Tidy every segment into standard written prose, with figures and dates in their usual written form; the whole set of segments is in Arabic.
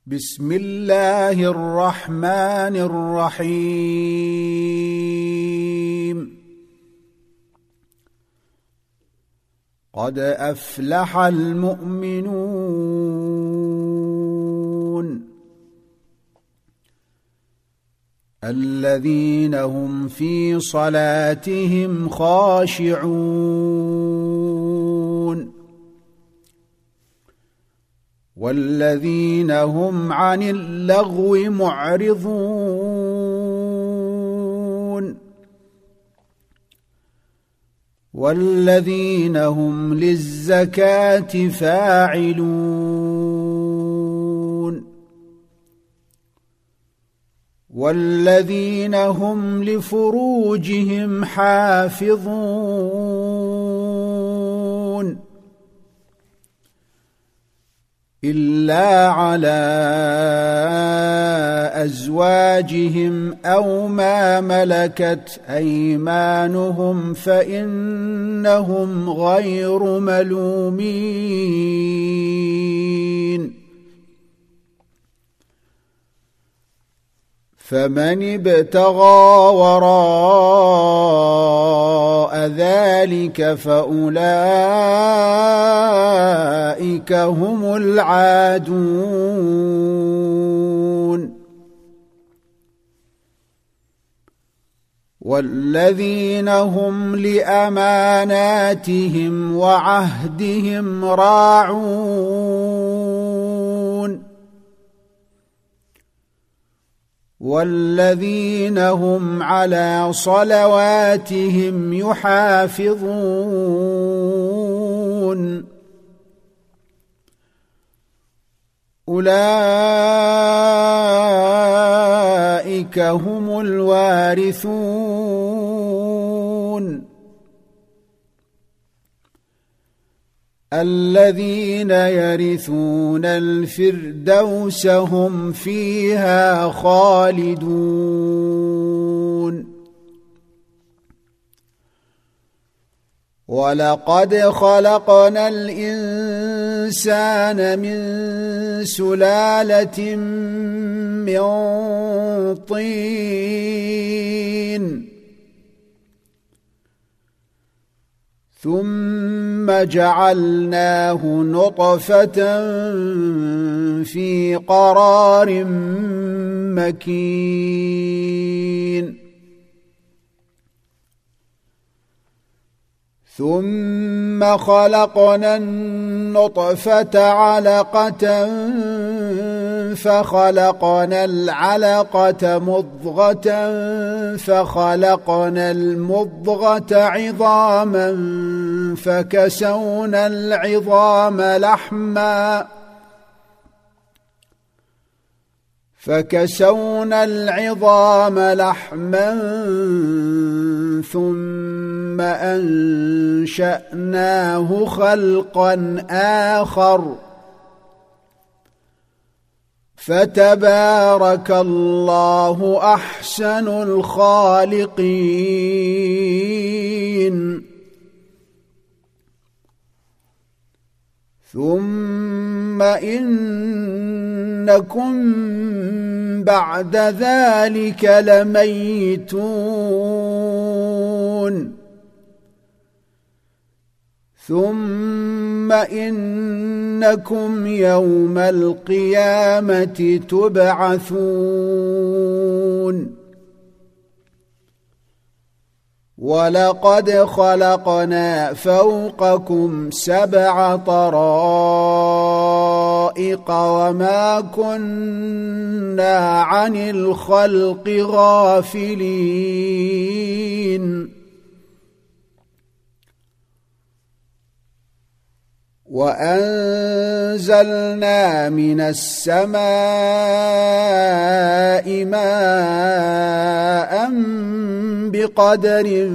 بسم الله الرحمن الرحيم قد أفلح المؤمنون الذين هم في صلاتهم خاشعون والذين هم عن اللغو معرضون والذين هم للزكاة فاعلون والذين هم لفروجهم حافظون إلا على أزواجهم أو ما ملكت أيمانهم فإنهم غير ملومين فمن ابتغى وراء ذلك فأولئك هم العادون والذين هم لأماناتهم وعهدهم راعون والذين هم على صلواتهم يحافظون أولئك هم الوارثون الذين يرثون الفردوس هم فيها خالدون ولقد خلقنا الإنسان من سلالة من طين ثم جعلناه نطفة في قرار مكين ثم خلقنا النطفة علقة فخلقنا العلقة مضغة فخلقنا المضغة عظاما فكسونا العظام لحما ثم أنشأناه خلقا آخر فتبارك الله أحسن الخالقين ثم إنكم بعد ذلك لميتون ثم إنكم يوم القيامة تبعثون ولقد خلقنا فوقكم 7 طرائق وما كنا عن الخلق غافلين وأنزلنا من السماء ماء بقدر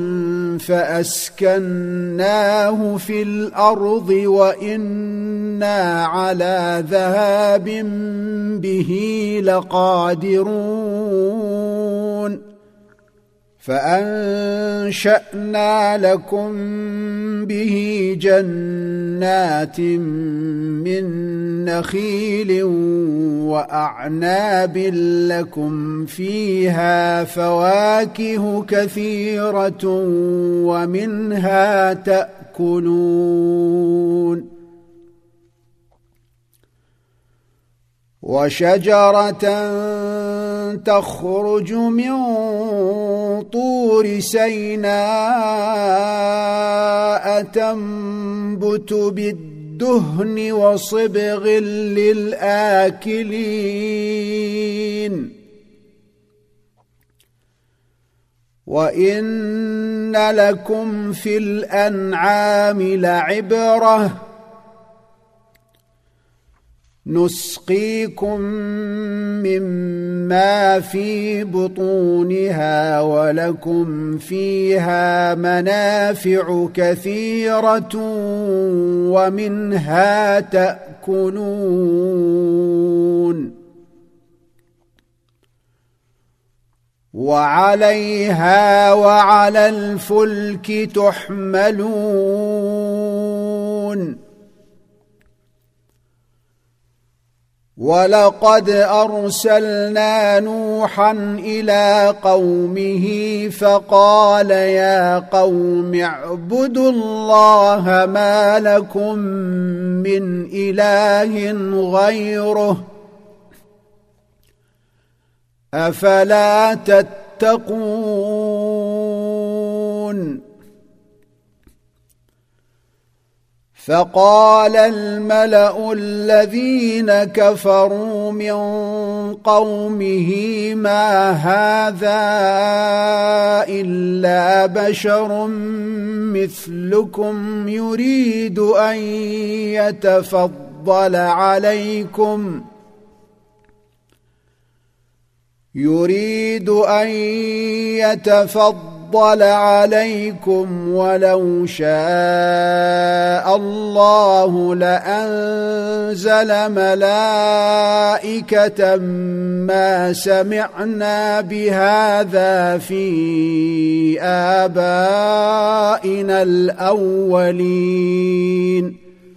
فأسكناه في الأرض وإنا على ذهاب به لقادرون فأنشأنا لكم به جنات من نخيل وأعناب لكم فيها فواكه كثيرة ومنها تأكلون وشجرة تخرج من طور سيناء تنبت بالدهن وصبغ للآكلين وإن لكم في الأنعام لعبرة نسقيكم مما في بطونها ولكم فيها منافع كثيرة ومنها تأكلون وعليها وعلى الفلك تحملون ولقد أرسلنا نوحا إلى قومه فقال يا قوم اعبدوا الله ما لكم من إله غيره أفلا تتقون فقال الملأ الذين كفروا من قومه ما هذا إلا بشر مثلكم يريد أن يتفضل عليكم ولو شاء الله لأنزل ملائكة ما سمعنا بهذا في آبائنا الأولين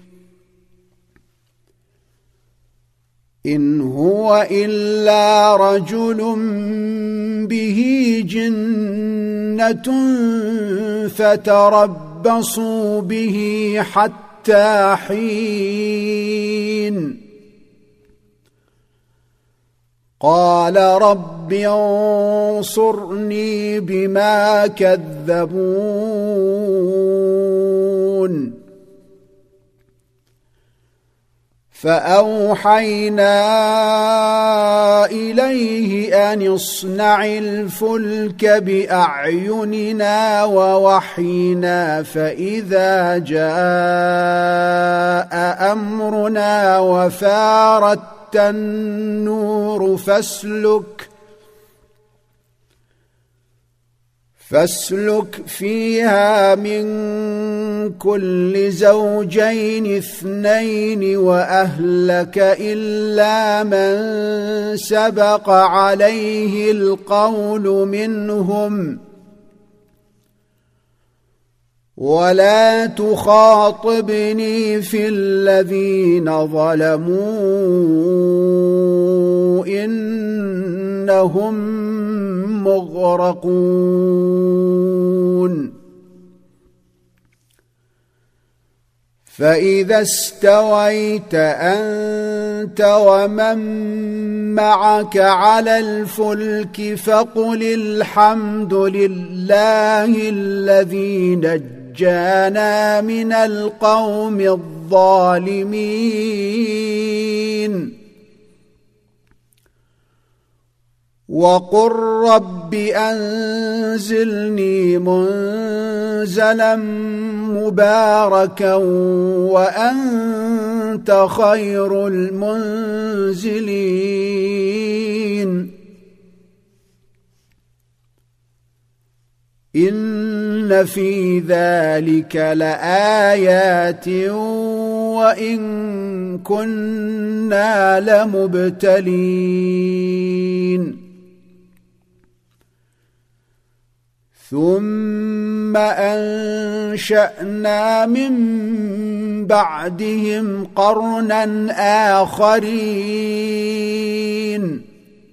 إن هو إلا رجل به جنة فتربصوا به حتى حين قال رب انصرني بما كذبون فأوحينا إليه أن اصنع الفلك بأعيننا ووحينا فإذا جاء أمرنا وفارت النور فاسلك فيها من كل زوجين اثنين وأهلك إلا من سبق عليه القول منهم ولا تخاطبني في الذين ظلموا إنهم مغرقون فإذا استويت أنت ومن معك على الفلك فقل الحمد لله الذي نجانا من القوم الظالمين وقل رب أنزلني منزلا مباركا وأنت خير المنزلين إن في ذلك لآيات وإن كنا لمبتلين ثم أنشأنا من بعدهم قرنا آخرين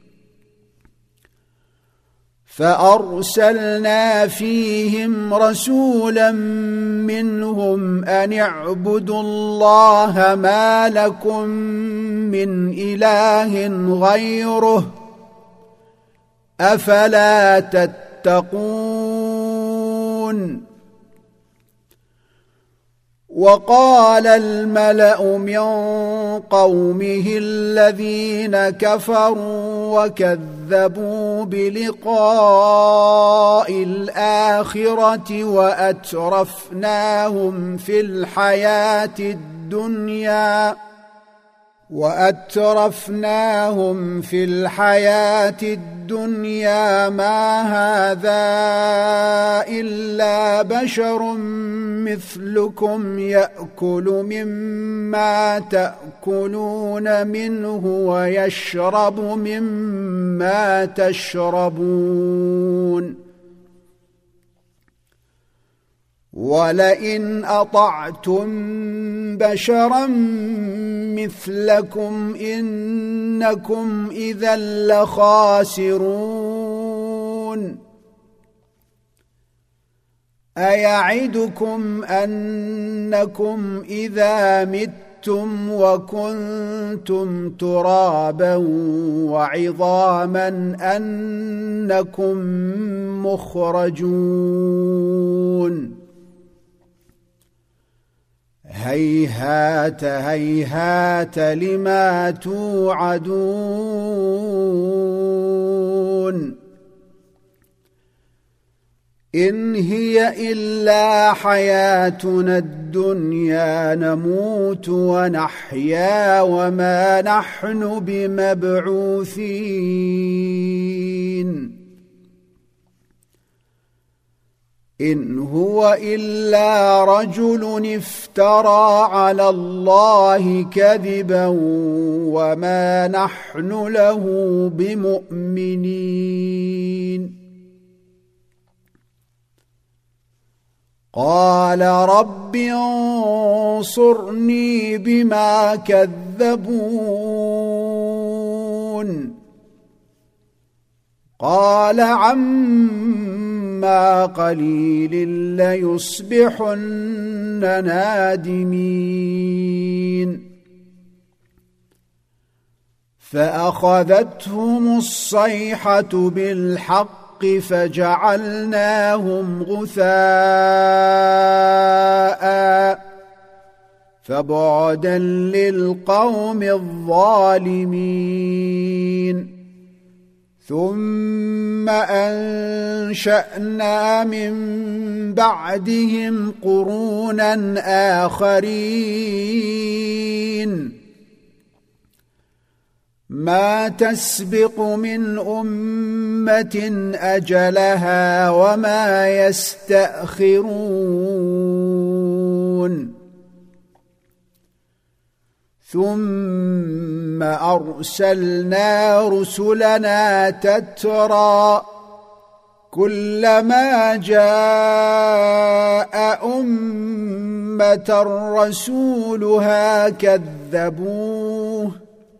فأرسلنا فيهم رسولا منهم أن اعبدوا الله ما لكم من إله غيره أفلا تتقون وقال الملأ من قومه الذين كفروا وكذبوا بلقاء الآخرة وأترفناهم في الحياة الدنيا ما هذا إلا بشر مثلكم يأكل مما تأكلون منه ويشرب مما تشربون ولئن أطعتم بشرا مثلكم إنكم إذا لخاسرون أيعدكم أنكم إذا متم وكنتم ترابا وعظاما أنكم مخرجون هيهات هيهات لما توعدون إن هي إلا حياتنا الدنيا نموت ونحيا وما نحن بمبعوثين إن هو إلا رجل افترى على الله كذبا وما نحن له بمؤمنين قال رب انصرني بما كذبون قال عما قليل ليصبحن نادمين فأخذتهم الصيحة بالحق فجعلناهم غثاء فبعدا للقوم الظالمين ثم أنشأنا من بعدهم قرونا آخرين ما تسبق من أمة أجلها وما يستأخرون ثم أرسلنا رسلنا تترى كلما جاء أمة رسولها كذبوه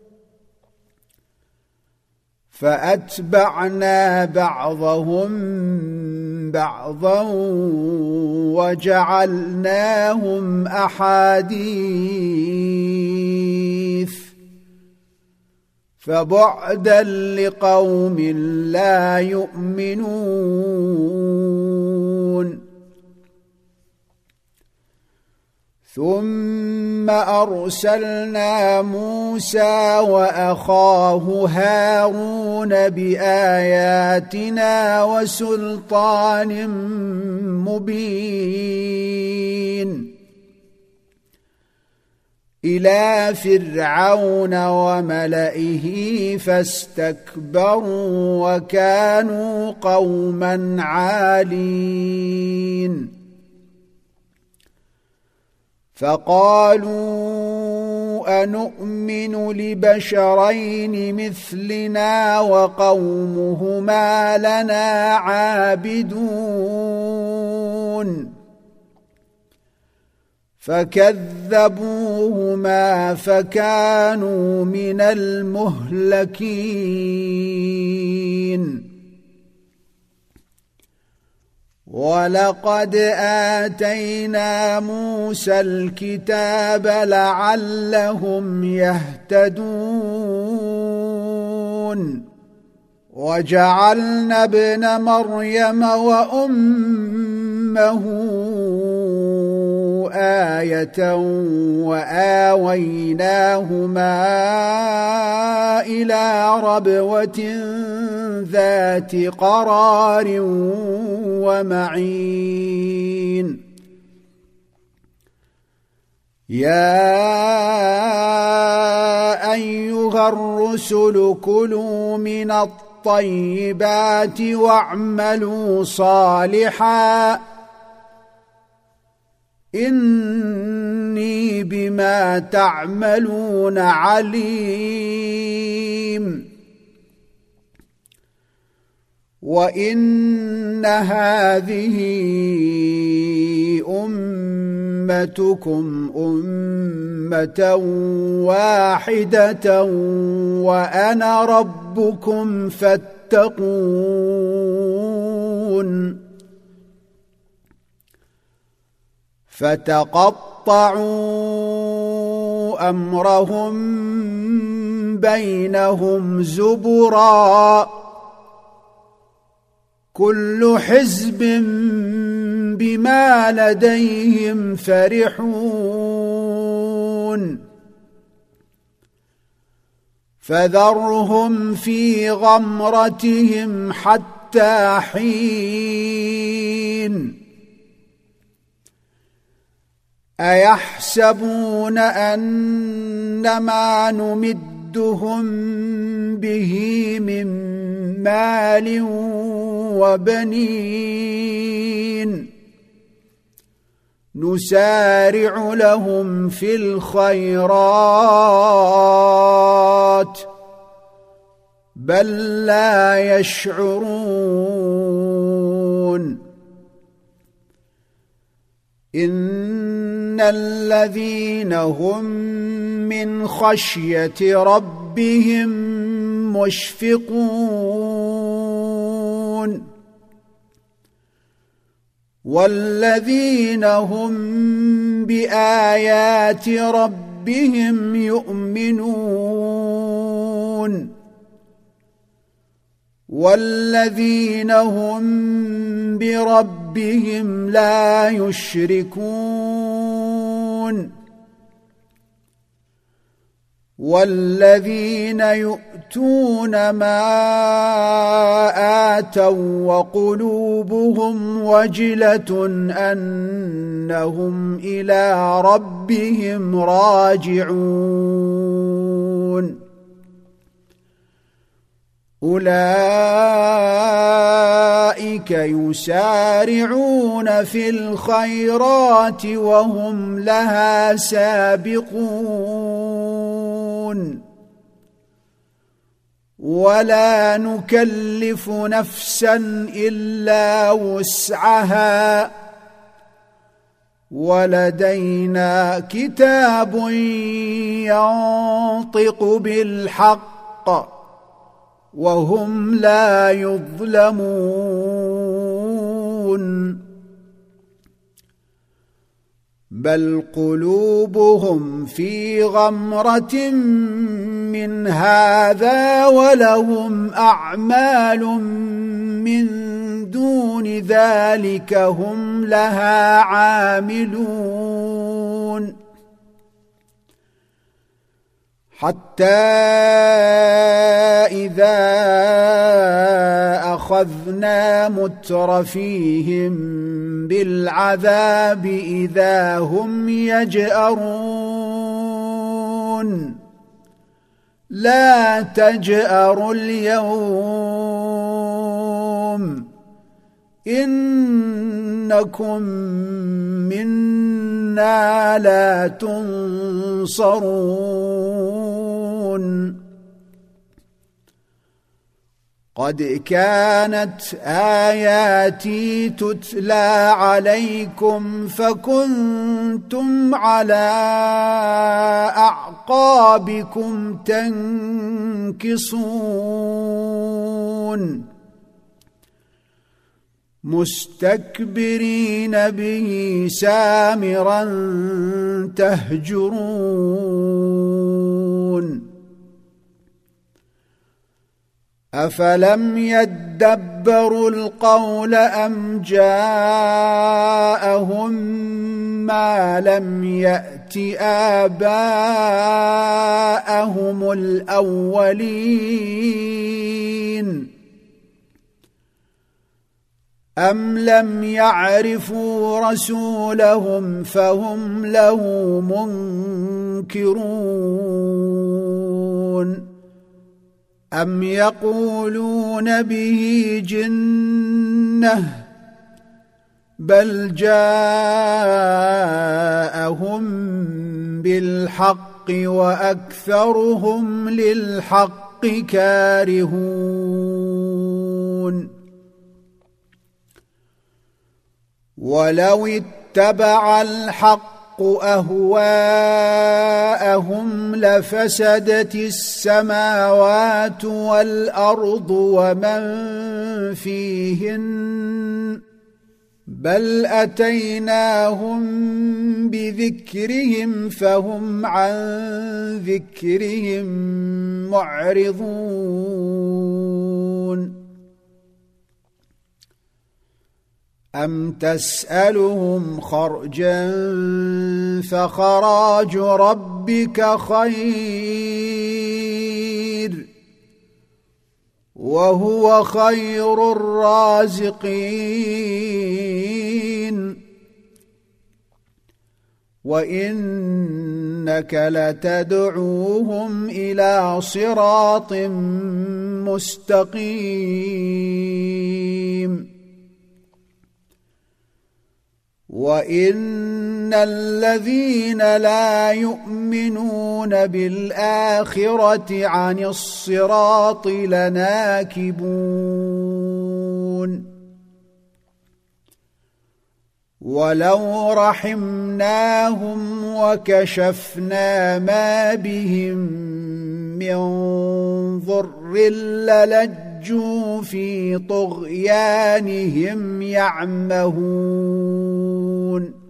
فأتبعنا بعضهم بعضا وجعلناهم أحاديث فبعدا لقوم لا يؤمنون ثم أرسلنا موسى وأخاه هارون بآياتنا وسلطان مبين إلى فرعون وملئه فاستكبروا وكانوا قوما عالين فقالوا أنؤمن لبشرين مثلنا وقومهما لنا عابدون فكذبوهما فكانوا من المهلكين ولقد آتينا موسى الكتاب لعلهم يهتدون وجعلنا ابن مريم وأمه آية وآويناهما إلى ربوة ذات قرار ومعين يا أيها الرسل كلوا من الطيبات واعملوا صالحا إني بما تعملون عليم وإن هذه أمتكم أمة واحدة وأنا ربكم فاتقون فتقطعوا أمرهم بينهم زبرا كل حزب بما لديهم فرحون فذرهم في غمرتهم حتى حين أيحسبون أنما نمدهم به من مال وبنين نسارع لهم في الخيرات بل لا يشعرون إن الذين هم من خشية ربهم مشفقون والذين هم بآيات ربهم يؤمنون والذين هم بربهم لا يشركون والذين يؤتون ما آتوا وقلوبهم وجلة أنهم إلى ربهم راجعون أولئك يسارعون في الخيرات وهم لها سابقون ولا نكلف نفسا إلا وسعها ولدينا كتاب ينطق بالحق وهم لا يظلمون بل قلوبهم في غمرة من هذا ولهم أعمال من دون ذلك هم لها عاملون حتى إذا أخذنا مترفيهم بالعذاب إذا هم يجأرون لا تجأروا اليوم إنكم منا لا تنصرون قد كانت آياتي تتلى عليكم فكنتم على أعقابكم تنكصون مستكبرين به سامرا تهجرون أفلم يدبروا القول أم جاءهم ما لم يأت آباءهم الأولين أم لم يعرفوا رسولهم فهم له منكرون أم يقولون به جنة بل جاءهم بالحق وأكثرهم للحق كارهون ولو اتبع الحق أهواءهم لفسدت السماوات والأرض ومن فيهن بل أتيناهم بذكرهم فهم عن ذكرهم معرضون أم تسألهم خرجا فخراج ربك خير وهو خير الرازقين وإنك لتدعوهم إلى صراط مستقيم وإن الذين لا يؤمنون بالآخرة عن الصراط لناكبون ولو رحمناهم وكشفنا ما بهم من ضر للجوا في طغيانهم يعمهون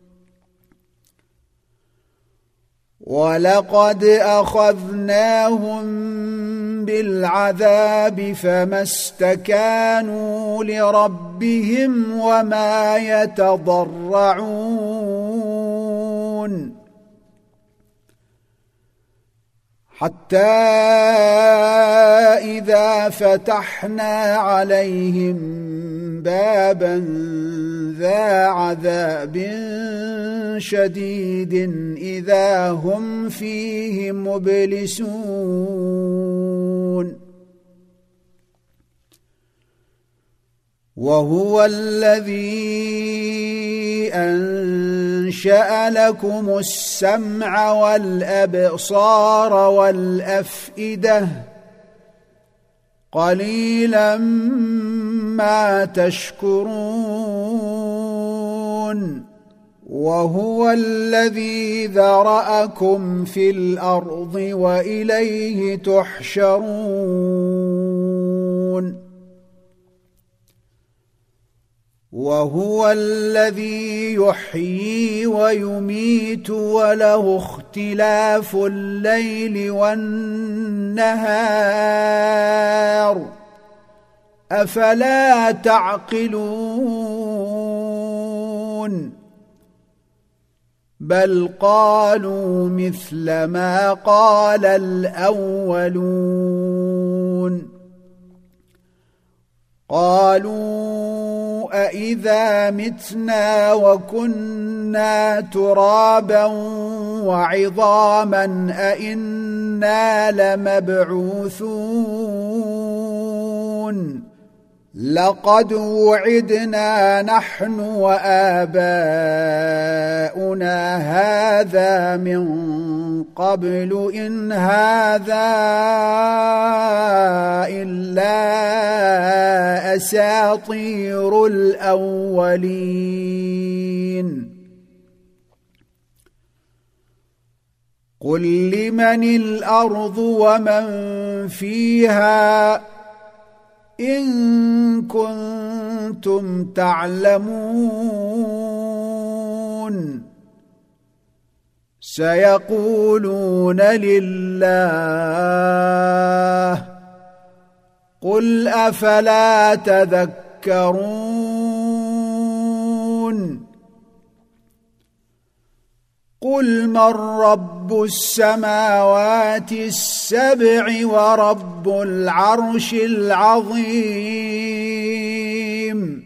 ولقد أخذناهم بالعذاب فما استكانوا لربهم وما يتضرعون حتى إذا فتحنا عليهم بابا ذا عذاب شديد إذا هم فيه مبلسون وهو الذي أنشأ لكم السمع والأبصار والأفئدة قليلا ما تشكرون وهو الذي ذرأكم في الأرض وإليه تحشرون وهو الذي يحيي ويميت وله اختلاف الليل والنهار أفلا تعقلون بل قالوا مثل ما قال الأولون قالوا أإذا متنا وكنا ترابا وعظاما أإنا لمبعوثون لقد وعدنا نحن وآباؤنا هذا من قبل إن هذا إلا أساطير الأولين قل لمن الأرض ومن فيها إن كنتم تعلمون سيقولون لله قل أفلا تذكرون قل من رب السماوات السبع ورب العرش العظيم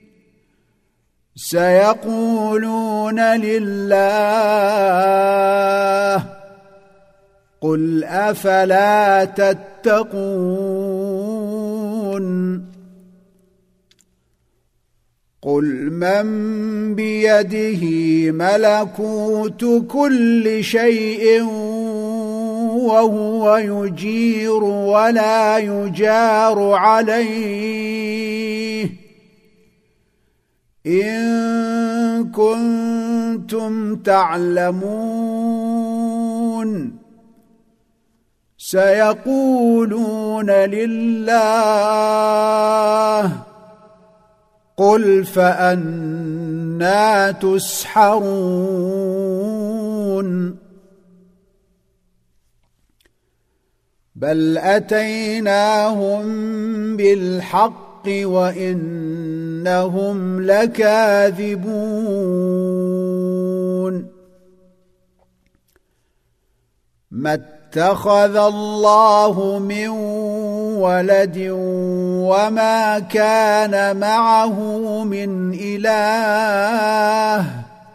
سيقولون لله قل أفلا تتقون قل من بيده ملكوت كل شيء وهو يجير ولا يجار عليه إن كنتم تعلمون سيقولون لله قل فأنى تسحرون بل أتيناهم بالحق وإنهم لكاذبون ما اتخذ الله من ولد وما كان معه من إله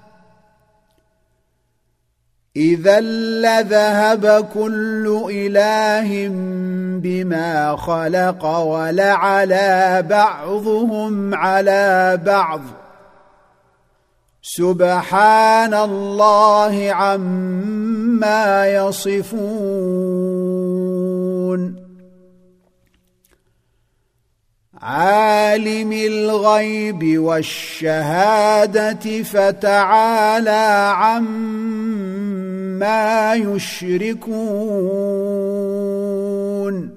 إذا لذهب كل إله بما خلق ولعلى بعضهم على بعض سبحان الله عما يصفون عالم الغيب والشهادة فتعالى عما يشركون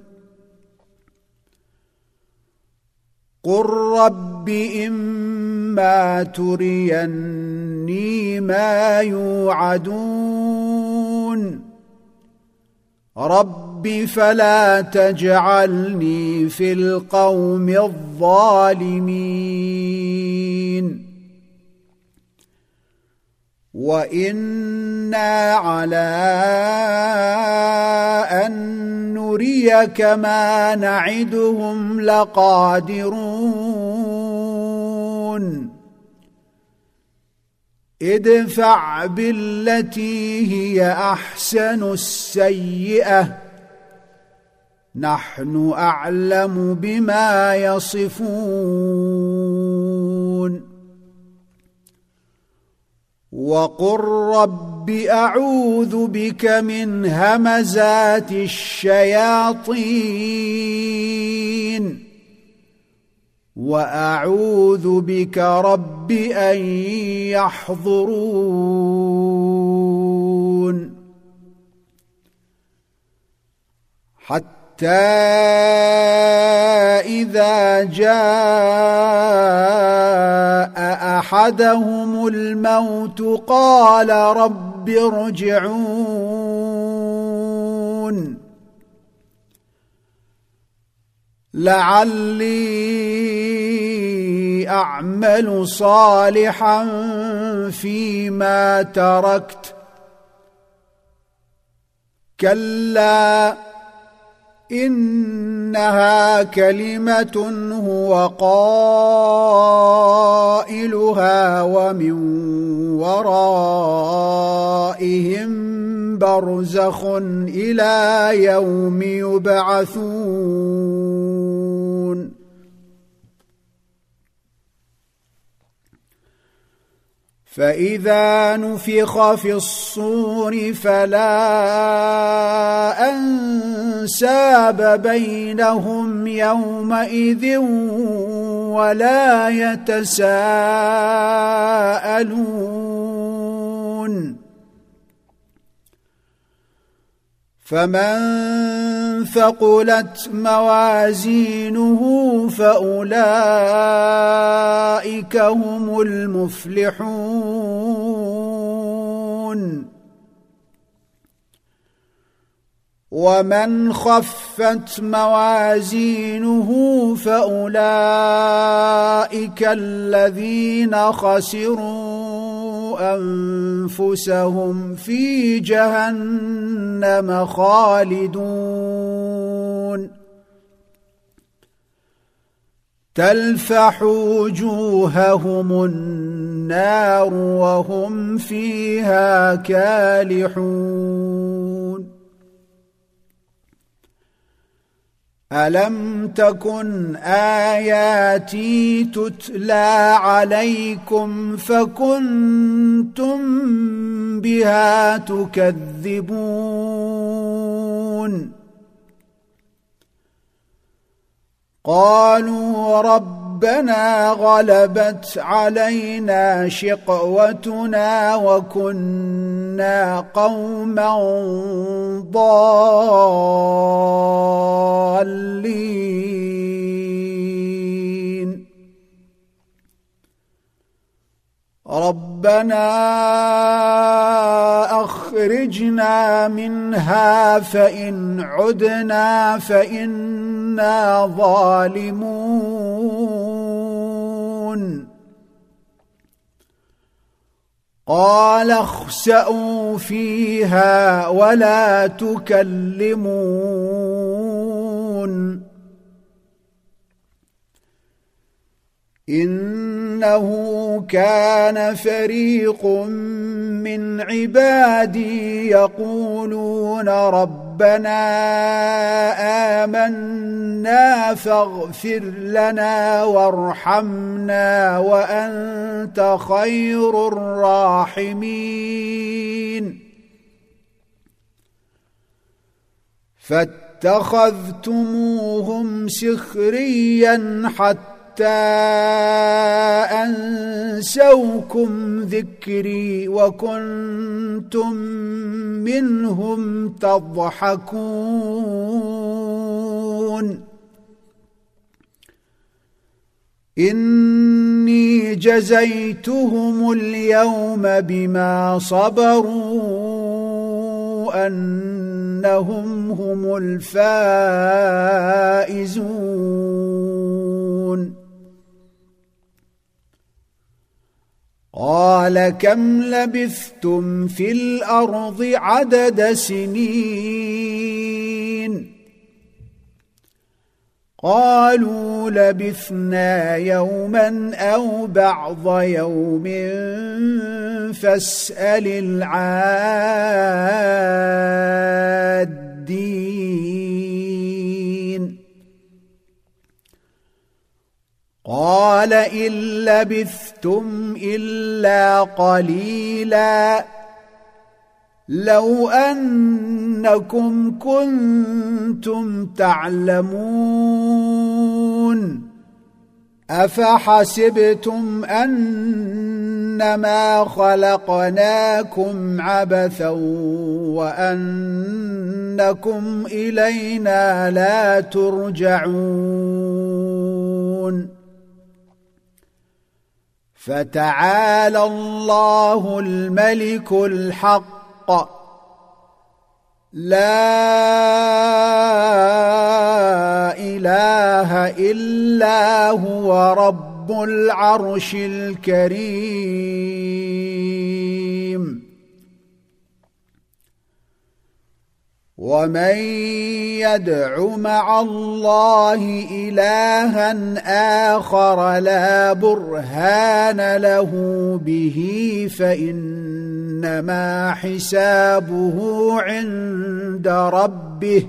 قل رب إما تريني ما يوعدون رب فلا تجعلني في القوم الظالمين وإنا على أن نريك ما نعدهم لقادرون ادفع بالتي هي أحسن السيئة نحن أعلم بما يصفون وقل رب أعوذ بك من همزات الشياطين وأعوذ بك رب أن يحضرون حتى إذا جاء أحدهم الموت قال رب ارجعون لعلي أعمل صالحا فيما تركت كلا إنها كلمة هو قائلها ومن ورائهم برزخ إلى يوم يبعثون فإذا نفخ في الصور فلا أنساب بينهم يومئذ ولا يتساءلون فمن ثقلت موازينه فأولئك هم المفلحون ومن خفت موازينه فأولئك الذين خسروا أنفسهم في جهنم خالدون تلفح وجوههم النار وهم فيها كالحون ألم تكن آياتي تتلى عليكم فكنتم بها تكذبون قالوا ربنا غلبت علينا شقوتنا وكنا قوما ضالين ربنا أخرجنا منها فإن عدنا فإنا ظالمون قال اخسئوا فيها ولا تكلمون إنه كان فريق من عبادي يقولون ربنا آمنا فاغفر لنا وارحمنا وأنت خير الراحمين فاتخذتموهم سخريا حتى أنسوكم ذكري وكنتم منهم تضحكون إني جزيتهم اليوم بما صبروا أنهم هم الفائزون قال كم لبثتم في الأرض عدد سنين قالوا لبثنا يوما أو بعض يوم فاسأل العادين قال إن لبثتم إلا قليلا لو أنكم كنتم تعلمون أفحسبتم أنما خلقناكم عبثا وأنكم إلينا لا ترجعون فتعالى الله الملك الحق لا إله إلا هو رب العرش الكريم ومن يدع مع الله إلها آخر لا برهان له به فإنما حسابه عند ربه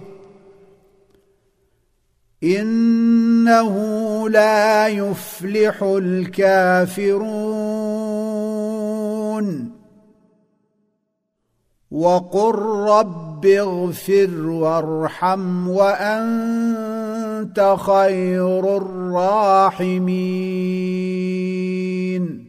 إنه لا يفلح الكافرون وقل رب اغفر وارحم وأنت خير الراحمين